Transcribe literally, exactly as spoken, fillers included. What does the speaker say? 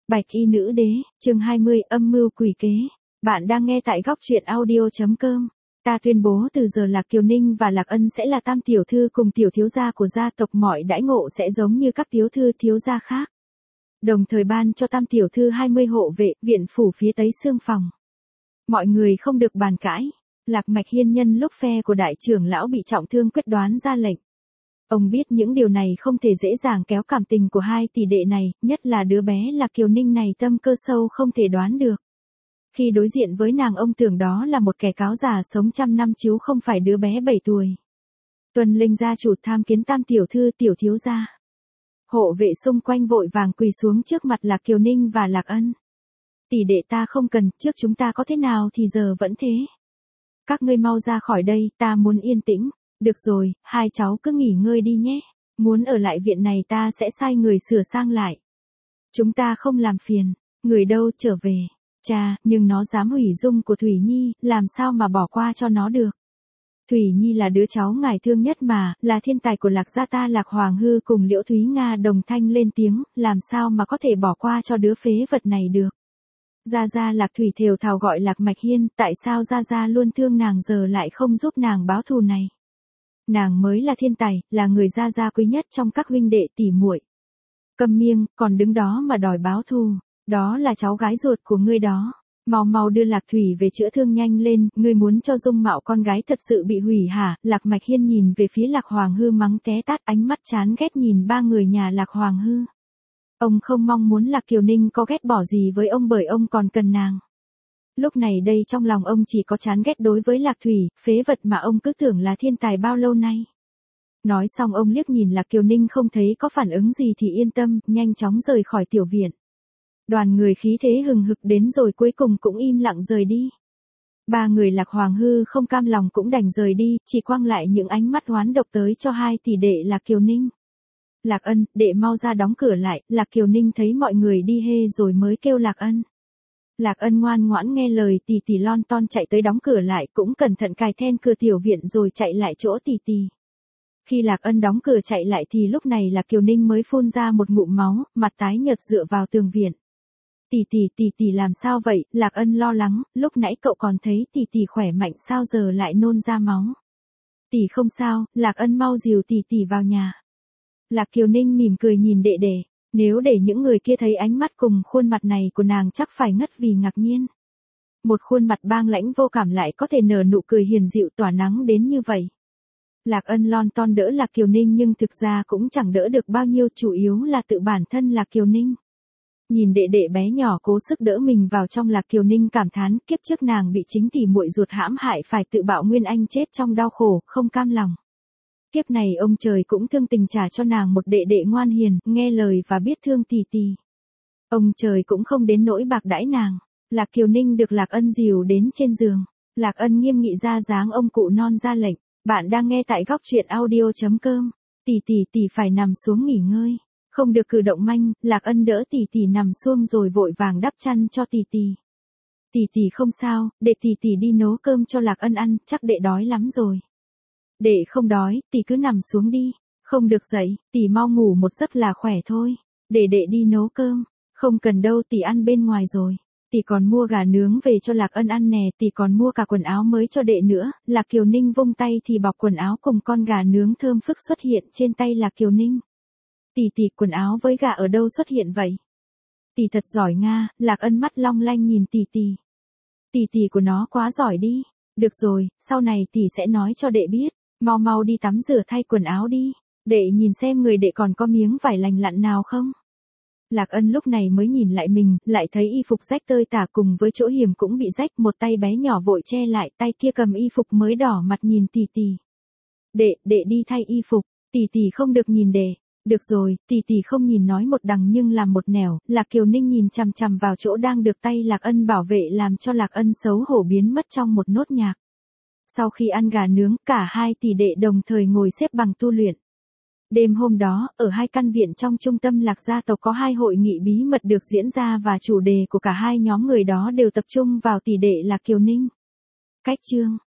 Bạch y nữ đế, chương hai mươi, âm mưu quỷ kế. Bạn đang nghe tại góc truyện audio.com. Ta tuyên bố từ giờ Lạc Kiều Ninh và Lạc Ân sẽ là tam tiểu thư cùng tiểu thiếu gia của gia tộc, mọi đãi ngộ sẽ giống như các tiểu thư thiếu gia khác. Đồng thời ban cho tam tiểu thư hai mươi hộ vệ, viện phủ phía tây xương phòng. Mọi người không được bàn cãi. Lạc Mạch Hiên nhân lúc phe của đại trưởng lão bị trọng thương quyết đoán ra lệnh. Ông biết những điều này không thể dễ dàng kéo cảm tình của hai tỷ đệ này, nhất là đứa bé Lạc Kiều Ninh này tâm cơ sâu không thể đoán được. Khi đối diện với nàng, ông tưởng đó là một kẻ cáo già sống trăm năm chứ không phải đứa bé bảy tuổi. Tuần Linh gia chủ tham kiến tam tiểu thư tiểu thiếu gia. Hộ vệ xung quanh vội vàng quỳ xuống trước mặt Lạc Kiều Ninh và Lạc Ân. Tỷ đệ ta không cần, trước chúng ta có thế nào thì giờ vẫn thế. Các ngươi mau ra khỏi đây, ta muốn yên tĩnh. Được rồi, hai cháu cứ nghỉ ngơi đi nhé. Muốn ở lại viện này ta sẽ sai người sửa sang lại. Chúng ta không làm phiền. Người đâu trở về. Chà, nhưng nó dám hủy dung của Thủy Nhi, làm sao mà bỏ qua cho nó được. Thủy Nhi là đứa cháu ngài thương nhất mà, là thiên tài của Lạc gia ta. Lạc Hoàng Hư cùng Liễu Thúy Nga đồng thanh lên tiếng, làm sao mà có thể bỏ qua cho đứa phế vật này được. Gia Gia Lạc Thủy thều thào gọi Lạc Mạch Hiên, tại sao Gia Gia luôn thương nàng giờ lại không giúp nàng báo thù này. Nàng mới là thiên tài, là người Gia Gia quý nhất trong các huynh đệ tỷ muội. Câm miệng, còn đứng đó mà đòi báo thù, đó là cháu gái ruột của ngươi đó. Mau mau đưa Lạc Thủy về chữa thương nhanh lên, ngươi muốn cho dung mạo con gái thật sự bị hủy hả? Lạc Mạch Hiên nhìn về phía Lạc Hoàng Hư mắng té tát, ánh mắt chán ghét nhìn ba người nhà Lạc Hoàng Hư. Ông không mong muốn Lạc Kiều Ninh có ghét bỏ gì với ông bởi ông còn cần nàng. Lúc này đây trong lòng ông chỉ có chán ghét đối với Lạc Thủy, phế vật mà ông cứ tưởng là thiên tài bao lâu nay. Nói xong ông liếc nhìn Lạc Kiều Ninh không thấy có phản ứng gì thì yên tâm, nhanh chóng rời khỏi tiểu viện. Đoàn người khí thế hừng hực đến rồi cuối cùng cũng im lặng rời đi. Ba người Lạc Hoàng Hư không cam lòng cũng đành rời đi, chỉ quăng lại những ánh mắt oán độc tới cho hai tỷ đệ Lạc Kiều Ninh. Lạc Ân, đệ mau ra đóng cửa lại. Lạc Kiều Ninh thấy mọi người đi hê rồi mới kêu Lạc Ân. Lạc Ân ngoan ngoãn nghe lời, tỷ tỷ lon ton chạy tới đóng cửa lại, cũng cẩn thận cài then cửa tiểu viện rồi chạy lại chỗ tỷ tỷ. Khi Lạc Ân đóng cửa chạy lại thì lúc này Lạc Kiều Ninh mới phun ra một ngụm máu, mặt tái nhợt dựa vào tường viện. Tỷ tỷ tỷ tỷ làm sao vậy? Lạc Ân lo lắng, lúc nãy cậu còn thấy tỷ tỷ khỏe mạnh sao giờ lại nôn ra máu. Tỷ không sao, Lạc Ân mau dìu tỷ tỷ vào nhà. Lạc Kiều Ninh mỉm cười nhìn đệ đệ. Nếu để những người kia thấy ánh mắt cùng khuôn mặt này của nàng chắc phải ngất vì ngạc nhiên. Một khuôn mặt bang lãnh vô cảm lại có thể nở nụ cười hiền dịu tỏa nắng đến như vậy. Lạc Ân lon ton đỡ Lạc Kiều Ninh nhưng thực ra cũng chẳng đỡ được bao nhiêu, chủ yếu là tự bản thân Lạc Kiều Ninh. Nhìn đệ đệ bé nhỏ cố sức đỡ mình vào trong, Lạc Kiều Ninh cảm thán kiếp trước nàng bị chính tỷ muội ruột hãm hại phải tự bạo nguyên anh chết trong đau khổ, không cam lòng. Kiếp này ông trời cũng thương tình trả cho nàng một đệ đệ ngoan hiền, nghe lời và biết thương tỷ tỷ. Ông trời cũng không đến nỗi bạc đãi nàng. Lạc Kiều Ninh được Lạc Ân dìu đến trên giường. Lạc Ân nghiêm nghị ra dáng ông cụ non ra lệnh. Bạn đang nghe tại góc truyện audio.com. Tỷ tỷ tỷ phải nằm xuống nghỉ ngơi. Không được cử động manh. Lạc Ân đỡ tỷ tỷ nằm xuống rồi vội vàng đắp chăn cho tỷ tỷ. Tỷ tỷ không sao, để tỷ tỷ đi nấu cơm cho Lạc Ân ăn, chắc đệ đói lắm rồi. Đệ không đói, tỷ cứ nằm xuống đi. Không được dậy, tỷ mau ngủ một giấc là khỏe thôi. Để đệ đi nấu cơm. Không cần đâu, tỷ ăn bên ngoài rồi. Tỷ còn mua gà nướng về cho Lạc Ân ăn nè, tỷ còn mua cả quần áo mới cho đệ nữa. Lạc Kiều Ninh vung tay thì bọc quần áo cùng con gà nướng thơm phức xuất hiện trên tay Lạc Kiều Ninh. Tỷ tỷ, quần áo với gà ở đâu xuất hiện vậy? Tỷ thật giỏi nga. Lạc Ân mắt long lanh nhìn tỷ tỷ. Tỷ tỷ của nó quá giỏi đi. Được rồi, sau này tỷ sẽ nói cho đệ biết. Mau mau đi tắm rửa thay quần áo đi. Đệ nhìn xem người đệ còn có miếng vải lành lặn nào không. Lạc Ân lúc này mới nhìn lại mình, lại thấy y phục rách tơi tả cùng với chỗ hiểm cũng bị rách, một tay bé nhỏ vội che lại, tay kia cầm y phục mới đỏ mặt nhìn tỷ tỷ. Đệ, đệ đi thay y phục, tỷ tỷ không được nhìn đệ. Được rồi, tỷ tỷ không nhìn nói một đằng nhưng làm một nẻo. Lạc Kiều Ninh nhìn chằm chằm vào chỗ đang được tay Lạc Ân bảo vệ làm cho Lạc Ân xấu hổ biến mất trong một nốt nhạc. Sau khi ăn gà nướng, cả hai tỷ đệ đồng thời ngồi xếp bằng tu luyện. Đêm hôm đó, ở hai căn viện trong trung tâm Lạc gia tộc có hai hội nghị bí mật được diễn ra và chủ đề của cả hai nhóm người đó đều tập trung vào tỷ đệ Lạc Kiều Ninh. Cách chương